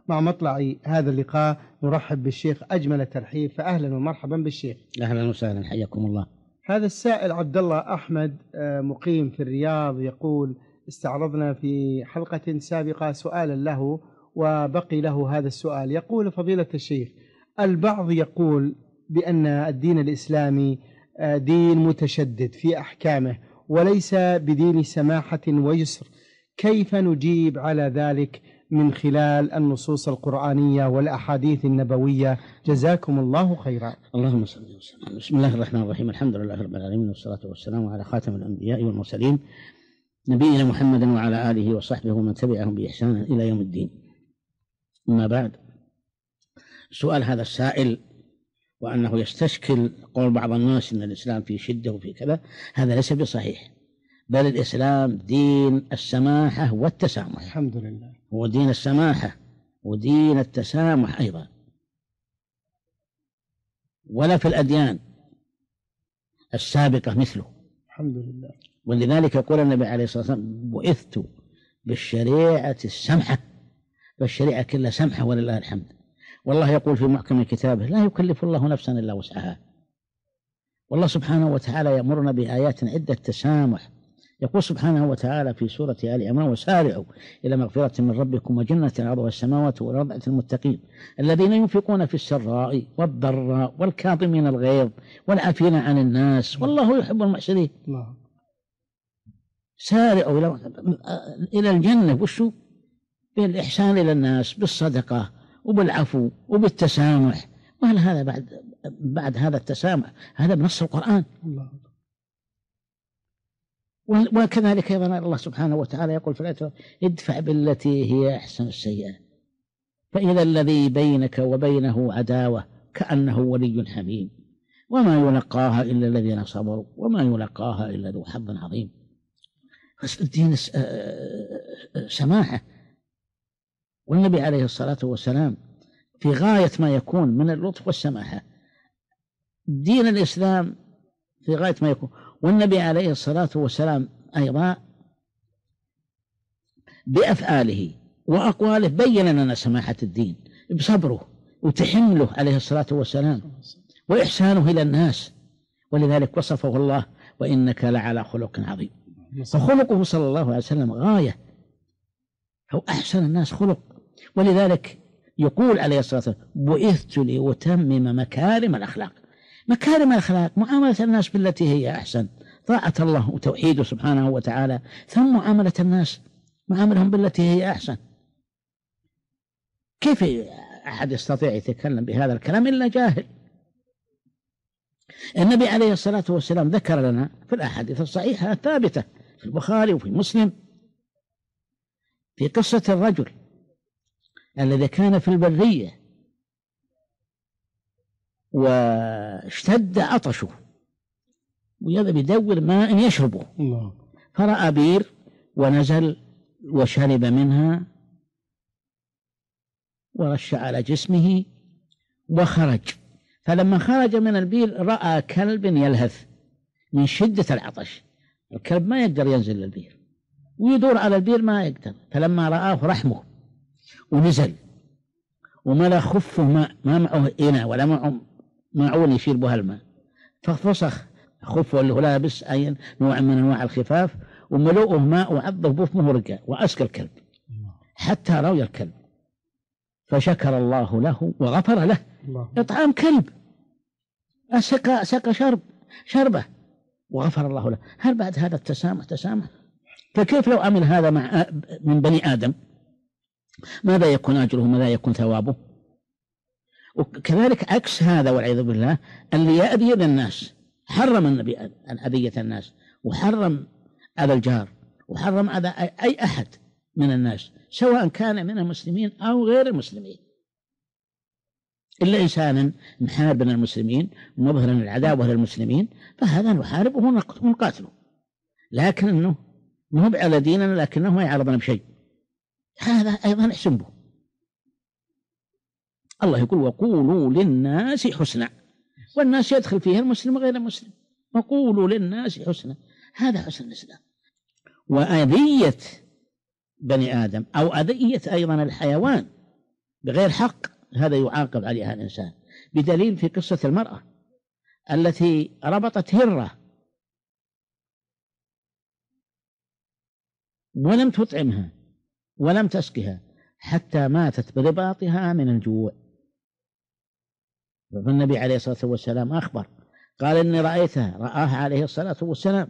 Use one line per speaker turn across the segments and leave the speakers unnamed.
مع مطلع هذا اللقاء نرحب بالشيخ أجمل الترحيب، فأهلا ومرحبا بالشيخ.
أهلا وسهلا، حياكم الله.
هذا السائل عبد الله أحمد مقيم في الرياض يقول: استعرضنا في حلقة سابقة سؤالا له وبقي له هذا السؤال. يقول: فضيلة الشيخ، البعض يقول بأن الدين الإسلامي دين متشدد في أحكامه وليس بدين سماحة ويسر، كيف نجيب على ذلك من خلال النصوص القرآنية والأحاديث النبوية؟ جزاكم الله خيرا.
اللهم صل وسلم. بسم الله الرحمن الرحيم، الحمد لله رب العالمين، والصلاة والسلام على خاتم الأنبياء والمرسلين نبينا محمد وعلى آله وصحبه ومن تبعهم بإحسان إلى يوم الدين. أما بعد، سؤال هذا السائل وأنه يستشكل قول بعض الناس أن الإسلام فيه شدة وفي كذا، هذا ليس بصحيح، بل الإسلام دين السماحة والتسامح.
الحمد لله،
هو دين السماحة ودين التسامح أيضا، ولا في الأديان السابقة مثله.
الحمد لله.
ولذلك يقول النبي عليه الصلاة والسلام: بعثت بالشريعة السمحة، فالشريعة كلها سمحة ولله الحمد. والله يقول في محكم كتابه: لا يكلف الله نفسا إلا وسعها. والله سبحانه وتعالى يأمرنا بآيات عدة تسامح. يقول سبحانه وتعالى في سورة آل عمران: وسارعوا إلى مغفرة من ربكم وجنة عرضها السماوات والأرض المتقين الذين ينفقون في السراء والضراء والكاظمين الغيظ والعافين عن الناس والله يحب المحسنين. سارعوا إلى الجنة، وشو؟ بالإحسان إلى الناس، بالصدقة وبالعفو وبالتسامح. وهل هذا بعد هذا التسامح؟ هذا بنص القرآن. وكذلك أيضا الله سبحانه وتعالى يقول في الآية: ادفع بالتي هي أحسن السيئة فإذا الذي بينك وبينه عداوة كأنه ولي حميم وما يلقاها إلا الذين صبروا وما يلقاها إلا ذو حظ عظيم. الدين سماحة، والنبي عليه الصلاة والسلام في غاية ما يكون من اللطف والسماحة. دين الإسلام في غاية ما يكون، والنبي عليه الصلاة والسلام أيضا بأفعاله وأقواله بين لنا سماحة الدين بصبره وتحمله عليه الصلاة والسلام وإحسانه إلى الناس. ولذلك وصفه الله: وإنك لعلى خلق عظيم. وخلقه صلى الله عليه وسلم غاية، هو أحسن الناس خلق. ولذلك يقول عليه الصلاة والسلام: بعثت لأتمم مكارم الأخلاق. مكارم الأخلاق معاملة الناس بالتي هي أحسن، طاعة الله وتوحيده سبحانه وتعالى، ثم معاملة الناس معاملهم بالتي هي أحسن. كيف أحد يستطيع يتكلم بهذا الكلام إلا جاهل؟ النبي عليه الصلاة والسلام ذكر لنا في الأحاديث الصحيحة الثابتة في البخاري وفي مسلم في قصة الرجل الذي كان في البرية واشتد عطشه ويذهب يدور ماء يشربه، فرأى بير ونزل وشرب منها ورش على جسمه وخرج. فلما خرج من البير رأى كلب يلهث من شدة العطش. الكلب ما يقدر ينزل للبير ويدور على البير ما يقدر، فلما رآه رحمه ونزل وملأ خفه ماء، ما معه إناء ولا معه معون يشيل بها الماء، ففسخ خفه اللي هو لابس أي نوع من أنواع الخفاف وملؤه ماء وعضه بفمه ورقة وأسقى الكلب حتى روي الكلب، فشكر الله له وغفر له. إطعام كلب سقى شربه وغفر الله له. هل بعد هذا التسامح تسامح؟ فكيف لو عمل هذا من بني آدم؟ ماذا يكون أجره؟ ماذا يكون ثوابه؟ وكذلك عكس هذا والعياذ بالله اللي يأذي الناس، حرم النبي عن أذية الناس وحرم على الجار وحرم على أي أحد من الناس سواء كان من المسلمين أو غير المسلمين، إلا إنسانا محارب المسلمين مظهرا العداوة للمسلمين فهذا نحاربه ونقاتله، لكنه مو على ديننا لكنه ما يعرضنا بشيء، هذا أيضا احسن به. الله يقول: وقولوا للناس حسنا، والناس يدخل فيها المسلم وغير المسلم. وقولوا للناس حسنا، هذا حسن الإسلام. وأذية بني آدم أو أذية أيضا الحيوان بغير حق هذا يعاقب عليها الإنسان، بدليل في قصة المرأة التي ربطت هرة ولم تطعمها ولم تسقها حتى ماتت برباطها من الجوع. فالنبي عليه الصلاة والسلام أخبر قال إني رآها عليه الصلاة والسلام،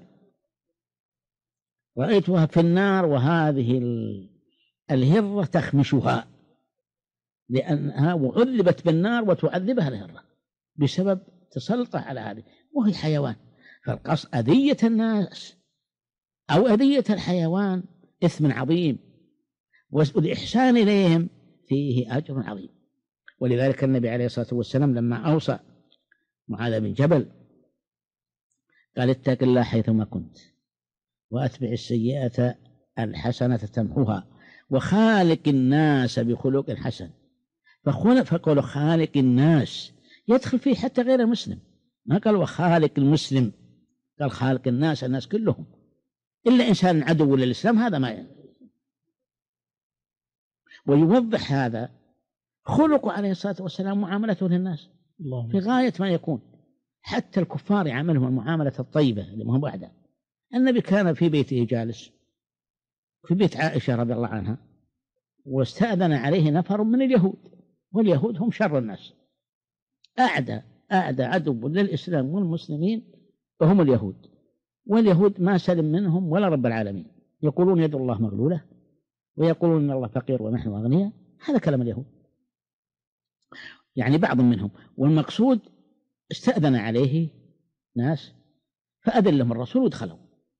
رأيتها في النار وهذه الهرة تخمشها، لأنها وعذبت بالنار وتعذبها الهرة بسبب تسلطها على هذه، وهي حيوان. فالقصد أذية الناس أو أذية الحيوان إثم عظيم، والإحسان إليهم فيه أجر عظيم. ولذلك النبي عليه الصلاة والسلام لما أوصى معاذ بن جبل قال اتق الله حيثما كنت وأتبع السيئة الحسنة تمحوها وخالق الناس بخلق حسن. فقالوا خالق الناس يدخل فيه حتى غير المسلم، ما قال وخالق المسلم، قال خالق الناس، الناس كلهم إلا إنسان عدو للإسلام هذا ما ويوضح هذا خلقه عليه الصلاة والسلام معاملته للناس في غاية ما يكون، حتى الكفار يعاملهم المعاملة الطيبة اللي ما هو بعدها. النبي كان في بيته جالس في بيت عائشة رضي الله عنها، واستأذن عليه نفر من اليهود، واليهود هم شر الناس، أعدى عدو للإسلام والمسلمين وهم اليهود، واليهود ما سلم منهم ولا رب العالمين، يقولون يد الله مغلولة ويقولون إن الله فقير ونحن أغنياء، هذا كلام اليهود يعني بعض منهم. والمقصود استأذن عليه ناس فأذن لهم الرسول ودخلوا،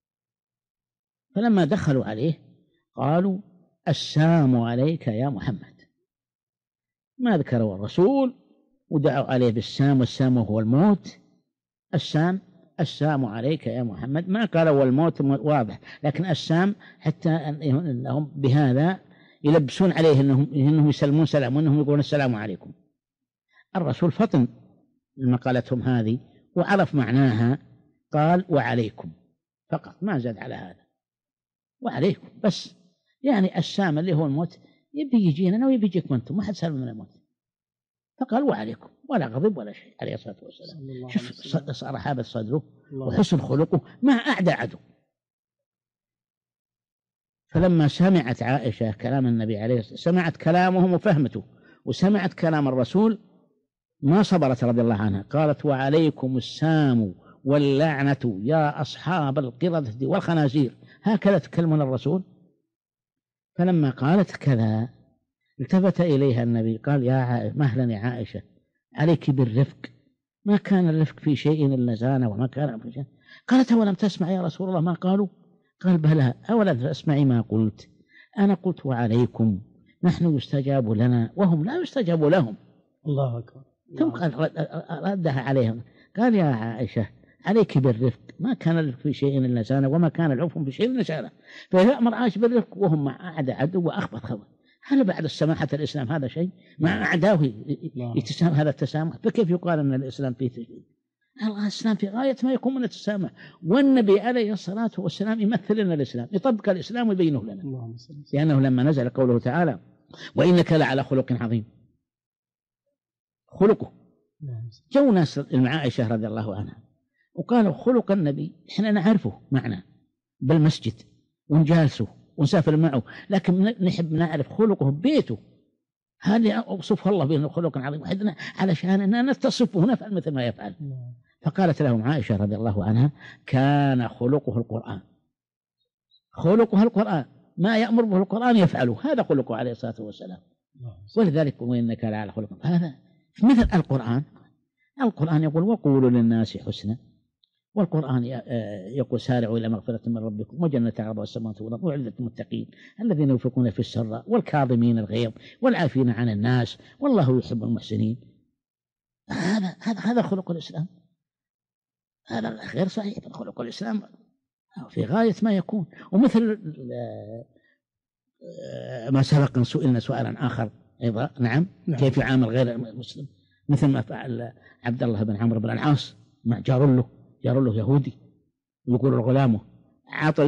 فلما دخلوا عليه قالوا السلام عليك يا محمد، ما ذكروا الرسول ودعوا عليه بالسام، والسام هو الموت، السام عليك يا محمد، ما قالوا والموت واضح، لكن السام حتى أنهم بهذا يلبسون عليه إنهم يسلمون سلام وإنهم يقولون السلام عليكم. الرسول فطن لما قالتهم هذه وعرف معناها، قال وعليكم فقط، ما زاد على هذا، وعليكم بس، يعني السام اللي هو الموت يبي يجينا ويبي يجيكم أنتم، ما حد سلم من الموت، فقال وعليكم، ولا غضب ولا شيء عليه الصلاة والسلام. شوف رحابة صدره وحسن خلقه مع أعدى عدو. فلما سمعت عائشة كلام النبي عليه الصلاة والسلام، سمعت كلامهم وفهمته وسمعت كلام الرسول، ما صبرت رضي الله عنها، قالت وعليكم السام واللعنة يا أصحاب القردة والخنازير، هكذا تكلمون الرسول. فلما قالت كذا التفت إليها النبي قال يا مهلا يا عائشة عليك بالرفق، ما كان الرفق في شيء إلا زانه وما كان في شيء. قالت ولم تسمع يا رسول الله ما قالوا؟ قال بلى، أولم تسمعي ما قلت؟ أنا قلت وعليكم، نحن يستجاب لنا وهم لا يستجاب لهم.
الله أكبر.
ثم ردها عليهم قال يا عائشة عليك بالرفق، ما كان الرفق في شيء إلا زانه وما كان العرف في شيء إلا زانه. فإذا أمر عاش بالرفق وهم مع أعدى عدو وأخبث خبر، هل بعد السماحة الإسلام هذا شيء؟ مع أعداه يتسامح هذا التسامح، فكيف يقال أن الإسلام فيه تشديد؟ الإسلام في غاية ما يكون من التسامح، والنبي عليه الصلاة والسلام يمثل لنا الإسلام، يطبق الإسلام ويبينه لنا، لأنه لما نزل قوله تعالى وإنك لعلى خلق عظيم، خلقه جو ناس عائشة رضي الله عنها وقالوا خلق النبي إحنا نعرفه معنا بالمسجد ونجالسه ونسافر معه، لكن نحب نعرف خلقه ببيته، هذا أوصف الله بأنه خلق عظيم وحدنا علشان أننا نتصفه ونفعل مثل ما يفعل. فقالت لهم عائشة رضي الله عنها كان خلقه القرآن، خلقه القرآن، ما يأمر به القرآن يفعله، هذا خلقه عليه الصلاة والسلام. ولذلك وإنك لعلى خلق، هذا مثل القرآن يقول وقولوا للناس حسنا، والقرآن يقول سارعوا إلى مغفرة من ربكم وجنة عرضها السماوات والأرض أعدت للمتقين الذين ينفقون في السراء والكاظمين الغيظ والعافين عن الناس والله يحب المحسنين. هذا خلق الإسلام، هذا غير صحيح. خلق الإسلام في غاية ما يكون. ومثل ما سبق أن سئلنا سؤالا آخر أيضا، نعم كيف يعامل غير المسلم، مثل ما فعل عبد الله بن عمرو بن العاص مع جار له يهودي، يقول الغلامه عطى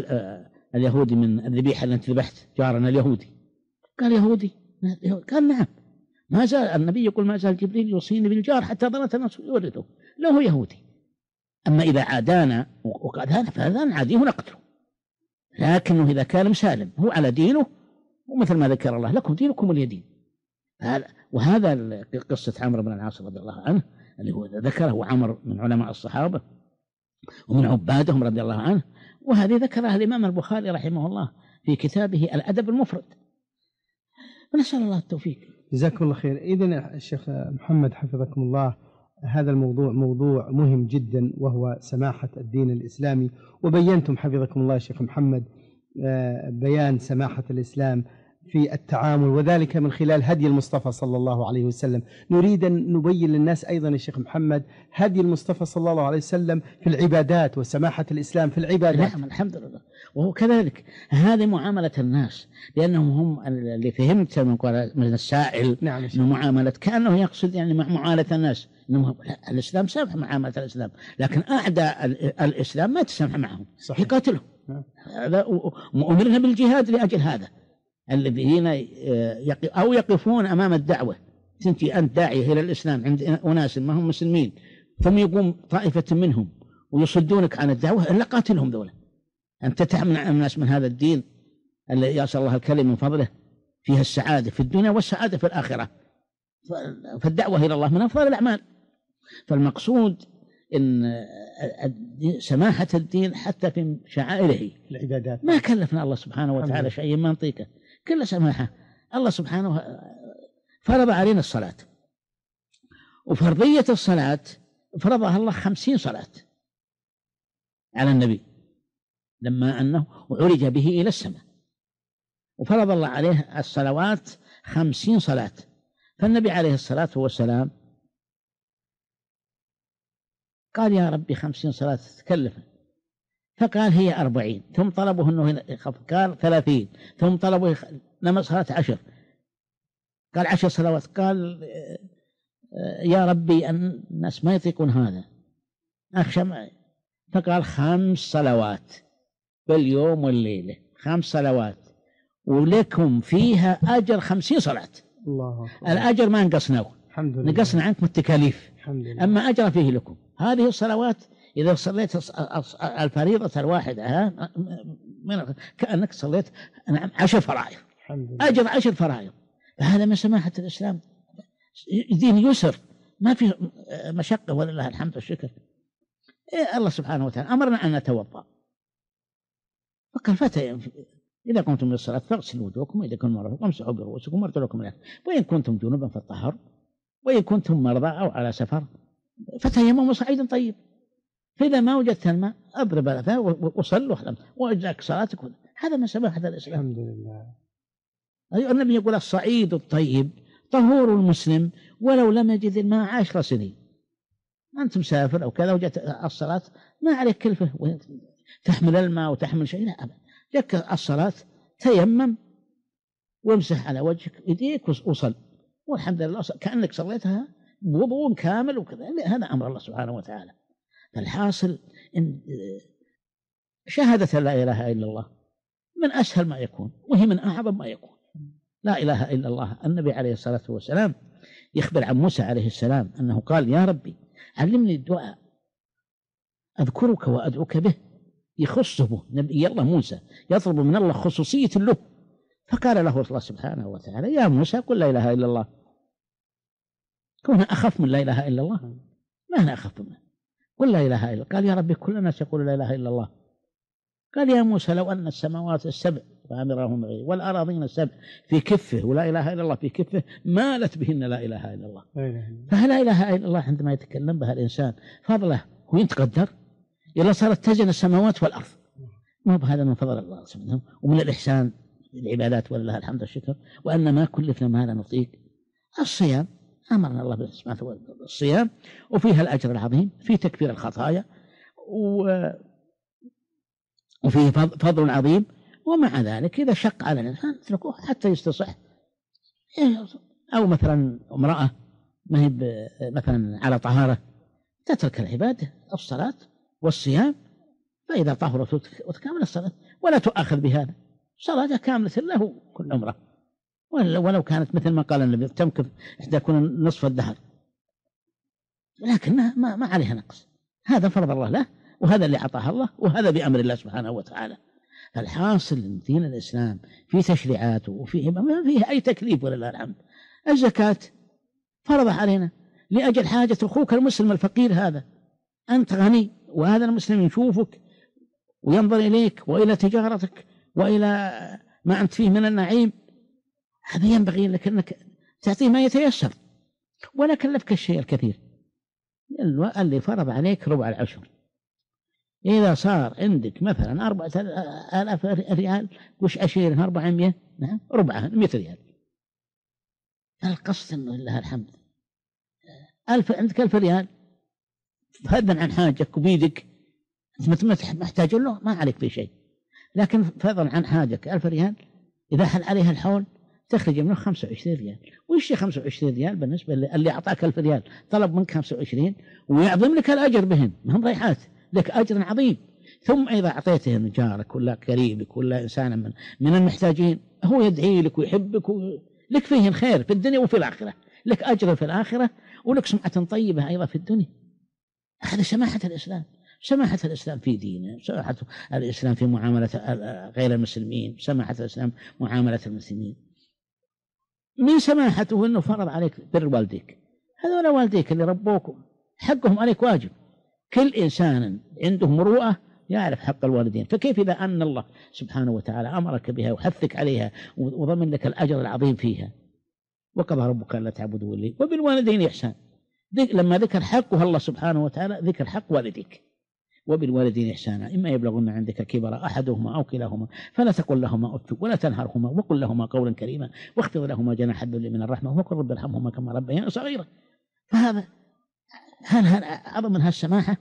اليهودي من الذبيحة التي ذبحت جارنا اليهودي، قال يهودي؟ قال نعم. ما زال النبي يقول ما زال جبريل يوصيني بالجار حتى ظننت الناس يورثه لو هو يهودي. أما إذا عادانا وقادانا فهذا نعاديه ونقتله، لكنه إذا كان مسالم هو على دينه، ومثل ما ذكر الله لكم دينكم ولي دين. وهذا قصة عمرو بن العاص رضي الله عنه اللي هو ذكره عمرو من علماء الصحابة ومن عبادهم رضي الله عنه، وهذه ذكرها الإمام البخاري رحمه الله في كتابه الأدب المفرد. ونسأل الله التوفيق.
جزاكم الله خير. إذن الشيخ محمد حفظكم الله، هذا الموضوع موضوع مهم جدا وهو سماحة الدين الإسلامي، وبينتم حفظكم الله شيخ محمد بيان سماحة الإسلام في التعامل، وذلك من خلال هدي المصطفى صلى الله عليه وسلم. نريد أن نبين للناس أيضا يا شيخ محمد هدي المصطفى صلى الله عليه وسلم في العبادات وسماحة الإسلام في العبادات.
نعم الحمد لله. وهو كذلك هذه معاملة الناس، لأنهم هم اللي فهمت من السائل.
نعم
إنه معاملة كأنه يقصد يعني معاملة الناس، إنه الإسلام سامح معاملة الإسلام، لكن أعداء الإسلام ما تسامح معهم، يقاتلهم. وأمرنا بالجهاد لأجل هذا. الذين أو يقفون أمام الدعوة، أنت داعية إلى الإسلام عند أناس ما هم مسلمين، ثم يقوم طائفة منهم ويصدونك عن الدعوة، إلا قاتلهم دولة. أنت تمنع الناس من هذا الدين الذي يسأل الله الكريم من فضله فيها السعادة في الدنيا والسعادة في الآخرة. فالدعوة إلى الله من أفضل الأعمال. فالمقصود إن سماحة الدين حتى في شعائره
العبادات،
ما كلفنا الله سبحانه وتعالى شيء ما نطيقه، كل سماحة. الله سبحانه فرض علينا الصلاة، وفرضية الصلاة فرضها الله 50 صلاة على النبي لما أنه عرج به إلى السماء، وفرض الله عليه الصلوات 50 صلاة. فالنبي عليه الصلاة والسلام قال يا ربي 50 صلاة تكلفه، فقال هي 40. ثم طلبوا أنه قال 30. ثم طلبوا لما صلاة 10 قال 10 صلوات. قال يا ربي الناس ما يطيقون هذا أخشى معي. فقال 5 صلوات باليوم والليلة، 5 صلوات ولكم فيها أجر 50 صلاة.
الله
الأجر ما نقصناه، نقصنا عنكم التكاليف، أما أجر فيه لكم. هذه الصلوات إذا صليت الفريضة الواحدة كأنك صليت 10 فرائض، أجر 10 فرائض. فهذا من سماحة الإسلام، دين يسر ما في مشقة ولله الحمد والشكر. الله سبحانه وتعالى أمرنا أن نتوضأ، فقال إذا قمتم للصلاة فاغسلوا وجوهكم وإذا كنتم مرضى فامسحوا برؤوسكم وارجلكم إلى وإن كنتم جنبا فاطهروا وإن كنتم مرضى أو على سفر فتيمموا صعيدا طيب، فإذا ما وجدت الماء أضرب على وصلوا وأجزاك صلاتك. هذا من سماحة الإسلام.
الحمد لله.
النبي يقول الصعيد الطيب طهور المسلم ولو لم يجد الماء 10 سنين. أنت مسافر أو كذا وجدت الصلاة ما عليك كلفة تحمل الماء وتحمل شيء، لا أبدا، جاك الصلاة تيمم وامسح على وجهك يديك وصل، والحمد لله كأنك صليتها بوضوء كامل وكذا. هذا أمر الله سبحانه وتعالى. فالحاصل إن شهادة لا إله إلا الله من أسهل ما يكون، وهي من أعظم ما يكون. لا إله إلا الله. النبي عليه الصلاة والسلام يخبر عن موسى عليه السلام أنه قال يا ربي علمني الدعاء أذكرك وأدعوك به، يخصه به نبي الله موسى، يطلب من الله خصوصية له. فقال له الله سبحانه وتعالى يا موسى قل لا إله إلا الله. كون أخف من لا إله إلا الله؟ ما أنا أخف منه، قل لا إله إلا الله. قال يا ربي كل الناس يقول لا إله إلا الله. قال يا موسى لو أن السماوات السبع وأمرهم غير والأراضين السبع في كفه ولا إله إلا الله في كفه مالت بهن لا إله إلا الله. فلا إله إلا الله عندما يتكلم بها الإنسان فضله هو يتقدر إلا صارت تزن السماوات والأرض. ما بهذا من فضل الله سبحانه ومن الإحسان العبادات ولله الحمد والشكر. وأن ما كلفنا ما لا نطيق. الصيام أمرنا الله بالصيام، الصيام وفيها الأجر العظيم في تكفير الخطايا وفيه فضل عظيم. ومع ذلك إذا شق على الإنسان اتركوه حتى يستصح. أو مثلا امرأة ما هي مثلا على طهارة تترك العبادة الصلاة والصيام، فإذا طهرت وتكمل الصلاة ولا تؤاخذ بهذا، صلاة كاملة له كل عمره. ولو كانت مثل ما قال النبي تمكث تكون نصف الدهر، لكنها ما عليها نقص. هذا فرض الله له، وهذا اللي أعطاه الله، وهذا بأمر الله سبحانه وتعالى. فالحاصل أن دين الإسلام في تشريعاته وفيه ما فيه أي تكليف ولله الحمد. الزكاة فرض علينا لأجل حاجة أخوك المسلم الفقير هذا. أنت غني وهذا المسلم يشوفك وينظر إليك وإلى تجارتك وإلى ما أنت فيه من النعيم، هذا ينبغي لك أنك تعطيه ما يتيسر ولا كلفك الشيء الكثير. اللي فرض عليك ربع العشر. إذا صار عندك مثلا 4000 ريال وش عشيرها 400، نعم ربعها 100 ريال. القصد أنه لله الحمد عندك 1000 ريال فضلا عن حاجك وبيدك أنت محتاج له ما عليك في شيء، لكن فضلا عن حاجك 1000 ريال إذا حل عليها الحول تخرج منه 25 ريال. وش 25 ريال بالنسبة اللي أعطاك 1000 ريال طلب منك 25 ويعظم لك الأجر بهم، ما هم ضيحات، لك أجر عظيم. ثم إذا أعطيته جارك ولا قريبك ولا إنسان من المحتاجين هو يدعي لك ويحبك لك فيه الخير في الدنيا وفي الآخرة، لك أجر في الآخرة ولك سمعة طيبة أيضا في الدنيا. هذا سماحة الإسلام، سماحة الإسلام في دينه، سماحة الإسلام في معاملة غير المسلمين، سماحة الإسلام معاملة المسلمين. من سماحته أنه فرض عليك بر والديك، هذول والديك اللي ربوكم حقهم عليك واجب. كل إنسان عنده مروءة يعرف حق الوالدين، فكيف إذا أن الله سبحانه وتعالى أمرك بها وحثك عليها وضمن لك الأجر العظيم فيها. وقضى ربك ألا تعبدوا إلا وبالوالدين إحسان. لما ذكر حقه الله سبحانه وتعالى ذكر حق والديك. وبالوالدين إحسانا إما يبلغن عندك كبر أحدهما أو كلاهما فلا تقل لهما أف ولا تنهرهما وقل لهما قولا كريما واخفض لهما جناح الذل من الرحمة وقل رب ارحمهما كما ربياني صغيرا. فهذا هل أعظم من هالسماحة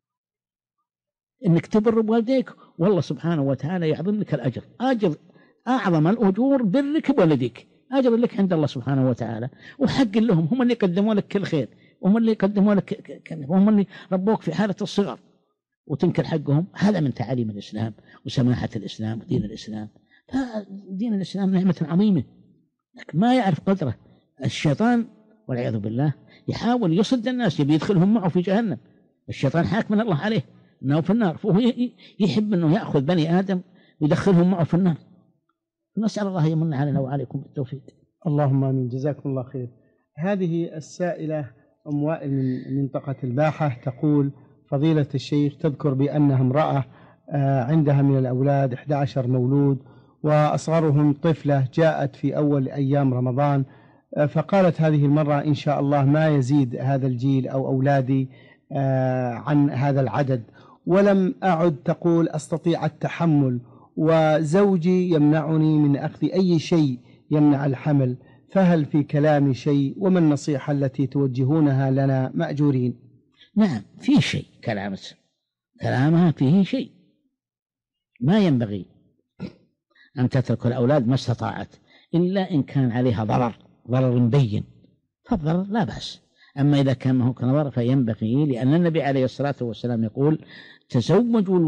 إنك تبر بوالديك والله سبحانه وتعالى يعظم لك الأجر. أجر أعظم الأجور برك بوالديك، أجر لك عند الله سبحانه وتعالى وحق لهم، هم اللي قدموا لك كل خير وهم اللي قدموا لك هم اللي ربوك في حالة الصغر وتنكر حقهم. هذا من تعاليم الإسلام وسماحة الإسلام ودين الإسلام. فدين الإسلام نعمة عظيمة لكن ما يعرف قدره. الشيطان والعياذ بالله يحاول يصد الناس يبي يدخلهم معه في جهنم. الشيطان حاكم من الله عليه أنه في النار، فهو يحب أنه يأخذ بني آدم ويدخلهم معه في النار. نسأل الله يمن علينا وعليكم بالتوفيق.
اللهم آمين. جزاكم الله خير. هذه السائلة أم وائل من منطقة الباحة تقول: فضيلة الشيخ، تذكر بأنها امرأة عندها من الأولاد 11 مولود وأصغرهم طفلة جاءت في أول أيام رمضان، فقالت هذه المرة إن شاء الله ما يزيد هذا الجيل أو أولادي عن هذا العدد، ولم أعد تقول أستطيع التحمل وزوجي يمنعني من أخذ أي شيء يمنع الحمل، فهل في كلامي شيء؟ وما النصيحة التي توجهونها لنا مأجورين؟
نعم في شيء، كلامها فيه شيء. ما ينبغي أن تترك الأولاد ما استطاعت إلا إن كان عليها ضرر مبين، فالضرر لا بأس. أما إذا كان هو ضرر فينبغي، لأن النبي عليه الصلاة والسلام يقول: تزوجوا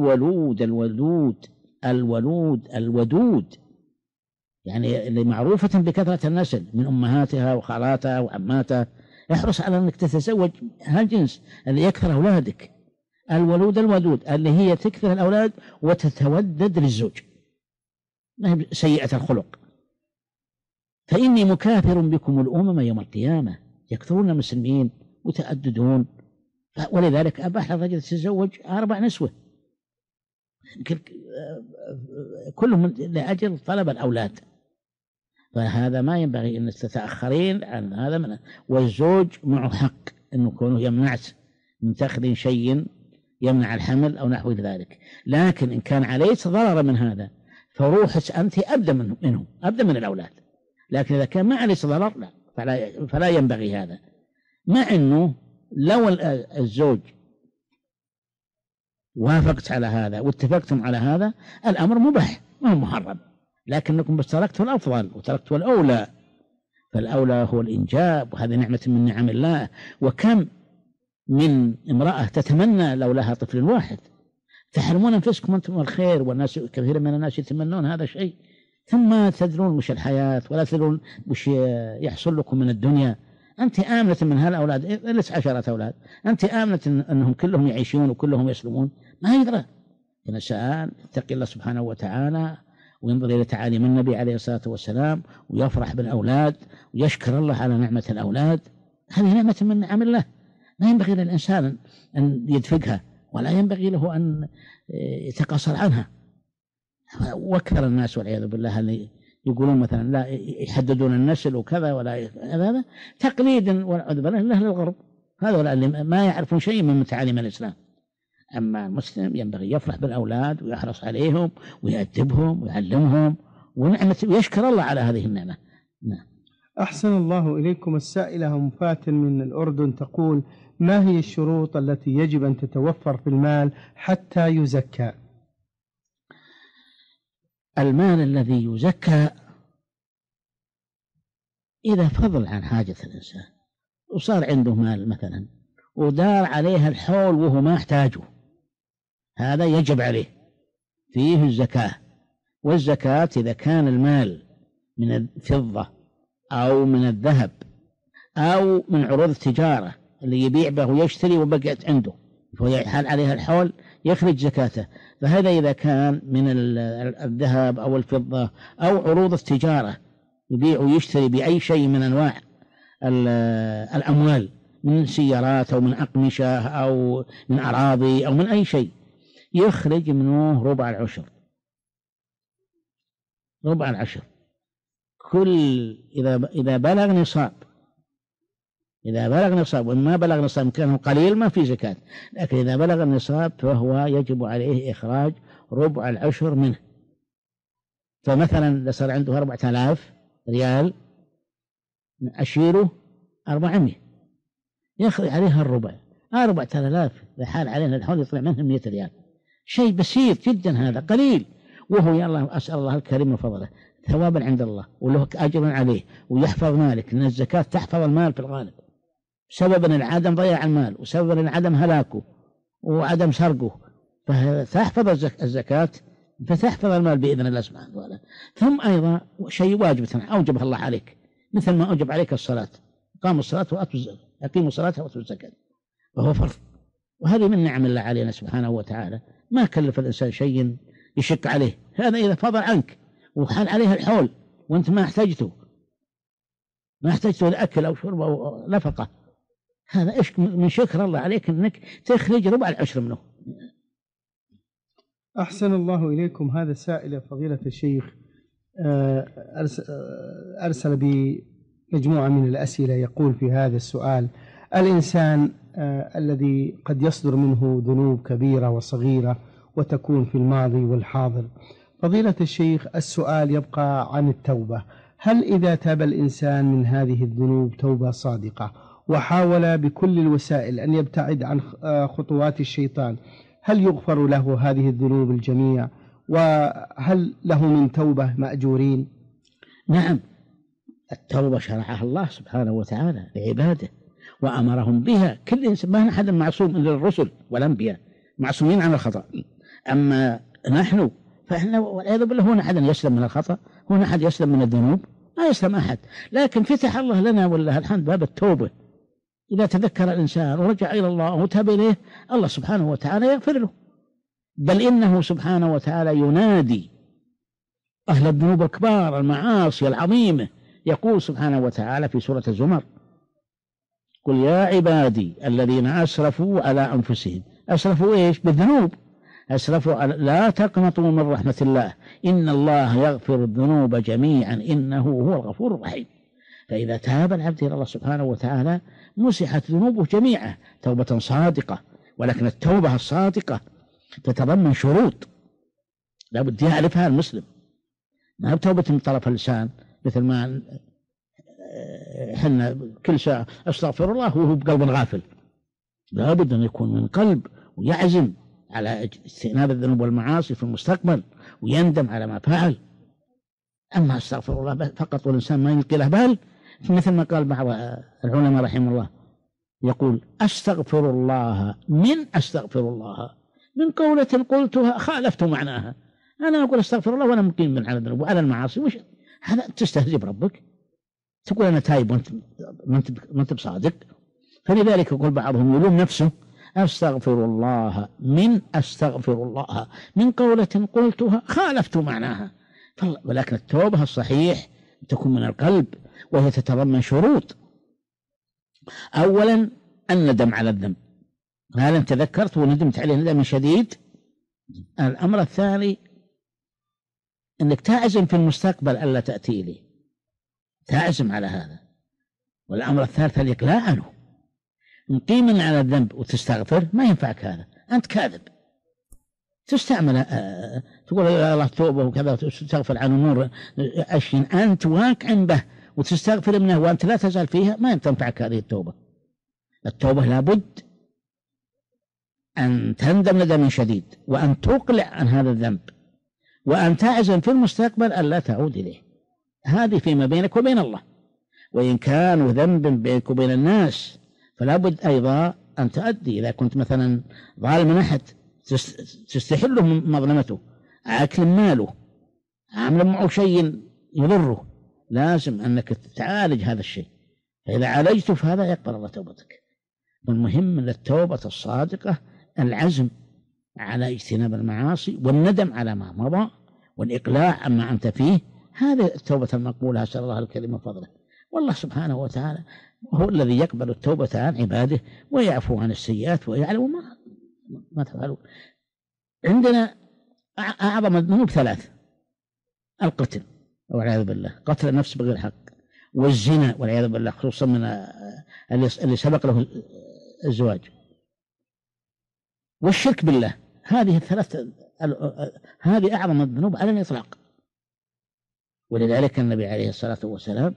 الودود، يعني اللي معروفة بكثرة النسل من أمهاتها وخالاتها وعماتها. احرص على أنك تتزوج هالجنس اللي يكثر أولادك، الودود اللي هي تكثر الأولاد وتتودد للزوج، ما هي سيئة الخلق. فإني مكاثر بكم الأمم يوم القيامة، يكثرون المسلمين وتأددون، ولذلك أباح الرجل يتزوج 4 نسوة كلهم لأجل طلب الأولاد. فهذا ما ينبغي أن تتأخرين عن هذا والزوج معه حق أنه يكون يمنعك من تأخذين شيء يمنع الحمل أو نحو ذلك. لكن إن كان عليك ضرر من هذا فروحك أنت أبدأ من الأولاد. لكن إذا كان ما عليك ضرر لا، فلا ينبغي هذا. مع أنه لو الزوج وافقت على هذا واتفقتم على هذا الأمر مباح ما هو محرم، لكنكم بس تركتوا الأفضل وتركتوا الأولى، فالأولى هو الإنجاب، وهذه نعمة من نعم الله. وكم من امرأة تتمنى لو لها طفل واحد، تحرمون أنفسكم أنتم الخير، والناس كثير من الناس يتمنون هذا الشيء، ثم تدرون مش الحياة ولا تدرون وش يحصل لكم من الدنيا. أنت آمنة من هالأولاد، ليس 10 أولاد، أنت آمنة أنهم كلهم يعيشون وكلهم يسلمون؟ ما يدرى. الإنسان يتقي الله سبحانه وتعالى وينظر إلى تعاليم النبي عليه الصلاة والسلام ويفرح بالأولاد ويشكر الله على نعمة الأولاد. هذه نعمة من نعم الله، ما ينبغي للإنسان أن يدفقها ولا ينبغي له أن يتقاصر عنها. وأكثر الناس والعياذ بالله اللي يقولون مثلا لا يحددون النسل وكذا ولا هذا تقليدا والعياذ بالله للغرب، هذا اللي ما يعرفون شيء من تعاليم الإسلام. أما المسلم ينبغي يفرح بالأولاد ويحرص عليهم ويأدبهم ويعلمهم ويشكر الله على هذه النعمة. نعم.
أحسن الله إليكم. السائلة أم فاتن من الأردن تقول: ما هي الشروط التي يجب أن تتوفر في المال حتى يزكى؟
المال الذي يزكى إذا فضل عن حاجة الإنسان وصار عنده مال مثلا ودار عليها الحول وهو ما يحتاجه، هذا يجب عليه فيه الزكاة. والزكاة إذا كان المال من الفضة أو من الذهب أو من عروض التجارة اللي يبيع به ويشتري وبقيت عنده ويحال عليها الحول يخرج زكاته. فهذا إذا كان من الذهب أو الفضة أو عروض التجارة يبيع ويشتري بأي شيء من أنواع الأموال، من سيارات أو من أقمشة أو من أراضي أو من أي شيء، يخرج منه ربع العشر. ربع العشر كل إذا بلغ نصاب، إذا بلغ نصاب، وما بلغ نصاب كان قليل ما في زكاة، لكن إذا بلغ النصاب فهو يجب عليه إخراج ربع العشر منه. فمثلا صار عنده 4000 ريال أشيره 400 يخرج عليها الربع. 4000 لحال علينا الحول يطلع منهم 100 ريال، شيء بسيط جدا، هذا قليل، وهو يا الله أسأل الله الكريم وفضله ثوابا عند الله وله أجر عليه ويحفظ مالك، لأن الزكاة تحفظ المال في الغالب، سببا العدم ضياع المال وسببا العدم هلاكه وعدم سرقه، فتحفظ الزكاة فتحفظ المال بإذن الله سبحانه وتعالى. ثم أيضا شيء واجب أوجبه الله عليك، مثل ما أوجب عليك الصلاة، قاموا الصلاة وأتوا الزكاة، أقيموا الصلاة وأتوا الزكاة، وهو فرض. وهذه من نعم الله علينا سبحانه وتعالى، ما كلف الإنسان شيء يشك عليه. هذا إذا فضل عنك وحال عليه الحول وأنت ما احتجته لأكل أو شرب أو نفقة، هذا إيش من شكر الله عليك أنك تخرج ربع العشر منه.
أحسن الله إليكم. هذا سائل فضيلة الشيخ أرسل بمجموعة من الأسئلة، يقول في هذا السؤال: الإنسان الذي قد يصدر منه ذنوب كبيرة وصغيرة وتكون في الماضي والحاضر، فضيلة الشيخ السؤال يبقى عن التوبة. هل إذا تاب الإنسان من هذه الذنوب توبة صادقة وحاول بكل الوسائل أن يبتعد عن خطوات الشيطان، هل يغفر له هذه الذنوب الجميع؟ وهل له من توبة مأجورين؟
نعم، التوبة شرعها الله سبحانه وتعالى لعباده وأمرهم بها. كل إنسان، ما أحد معصوم إلا الرسل والأنبياء معصومين عن الخطأ، أما نحن فإحنا والعياذ بالله هنا أحد يسلم من الخطأ، هنا أحد يسلم من الذنوب، ما يسلم أحد. لكن فتح الله لنا والله الحمد باب التوبة، إذا تذكر الإنسان ورجع إلى الله وتاب إليه الله سبحانه وتعالى يغفر له. بل إنه سبحانه وتعالى ينادي أهل الذنوب الكبار المعاصي العظيمة، يقول سبحانه وتعالى في سورة الزمر: قل يا عبادي الذين أسرفوا على أنفسهم. أسرفوا إيش؟ بالذنوب. أسرفوا لا تقنطوا من رحمة الله إن الله يغفر الذنوب جميعا إنه هو الغفور الرحيم. فإذا تاب العبد إلى الله سبحانه وتعالى مسحت ذنوبه جميعا توبة صادقة. ولكن التوبة الصادقة تتضمن شروط لا بد يعرفها المسلم، ما بتوبة من طرف اللسان مثل ما حنا كل ساعة أستغفر الله وهو بقلب غافل. لا بد أن يكون من قلب ويعزم على اجتناب الذنوب والمعاصي في المستقبل ويندم على ما فعل. أما أستغفر الله فقط والإنسان ما يلقي له بال، مثل ما قال بعض العلماء رحمه الله، يقول: أستغفر الله من أستغفر الله من قولة قلتها خالفت معناها، أنا أقول استغفر الله وأنا مقيم من على الذنوب وعلى المعاصي، وش هذا؟ تستهزئ بربك، تقول أنا تايب وأنت ما أنت بصادق. فلذلك يقول بعضهم يلوم نفسه: أستغفر الله من أستغفر الله من قولة قلتها خالفت معناها. ولكن التوبة الصحيح تكون من القلب، وهي تتضمن شروط. أولا الندم على الذنب، هل أنت تذكرت وندمت عليه ندم شديد. الأمر الثاني أنك تعزم في المستقبل ألا تأتي إليه، تعزم على هذا. والأمر الثالث الإقلاع عنه. مقيما على الذنب وتستغفر ما ينفعك هذا، أنت كاذب. تستعمل تقول يا الله توبة وكذا وتستغفر عن أمور أشياء أنت واقع به وتستغفر منه وأنت لا تزال فيها، ما تنفعك هذه التوبة. التوبة لابد أن تندم ندم شديد، وأن تقلع عن هذا الذنب، وأن تعزم في المستقبل أن لا تعود إليه. هذه فيما بينك وبين الله. وإن كانوا ذنب بينك وبين الناس فلا بد أيضا أن تؤدي. إذا كنت مثلا ظالم من أحد تستحله مظلمته، أكل ماله، عمل معه شيء يضره، لازم أنك تعالج هذا الشيء. فإذا عالجته فهذا يقبل الله توبتك. والمهم من التوبة الصادقة العزم على اجتناب المعاصي والندم على ما مضى والإقلاع عما أنت فيه. هذه التوبة المقبولة، أسأل الله الكريم من فضله. والله سبحانه وتعالى هو الذي يقبل التوبة عن عباده ويعفو عن السيئات ويعلم ما تفعلون. عندنا أعظم الذنوب 3: القتل والعياذ بالله، قتل النفس بغير حق، والزنا والعياذ بالله، خصوصا من اللي سبق له الزواج، والشرك بالله. هذه الثلاث هذه أعظم الذنوب على الإطلاق. ولذلك النبي عليه الصلاة والسلام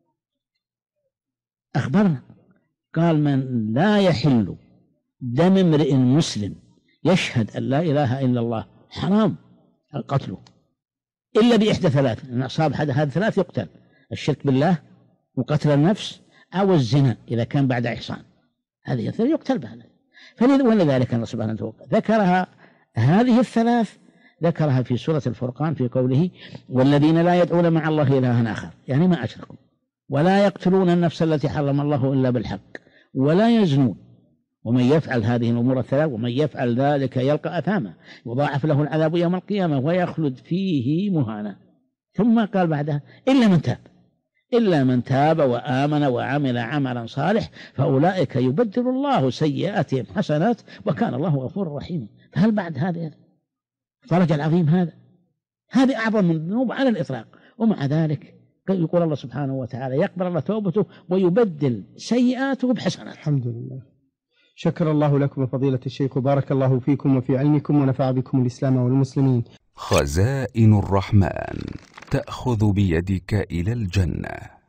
أخبرنا قال: من لا يحل دم امرئ مسلم يشهد أن لا إله إلا الله حرام قتله إلا بإحدى 3، إن أصاب هذه 3 يقتل: الشرك بالله، وقتل النفس، أو الزنا إذا كان بعد إحصان. هذه 3 يقتل بها. ولذلك الله سبحانه وتعالى ذكرها، هذه 3 ذكرها في سورة الفرقان في قوله: والذين لا يدعون مع الله إلها آخر، يعني ما أشركوا، ولا يقتلون النفس التي حرم الله إلا بالحق، ولا يزنون، ومن يفعل هذه الأمور 3 ومن يفعل ذلك يلقى أثاما يضاعف له العذاب يوم القيامة ويخلد فيه مهانا. ثم قال بعدها: إلا من تاب وآمن وعمل عملا صالح فأولئك يبدل الله سيئاتهم حسنات وكان الله غفورا رحيما. فهل بعد هذا الفرج العظيم هذه أعظم من الذنوب على الإطلاق. ومع ذلك يقول الله سبحانه وتعالى يقبل الله توبته ويبدل سيئاته بحسنات.
الحمد لله. شكر الله لكم فضيلة الشيخ، وبارك الله فيكم وفي علمكم، ونفع بكم الإسلام والمسلمين.
خزائن الرحمن تأخذ بيدك إلى الجنة.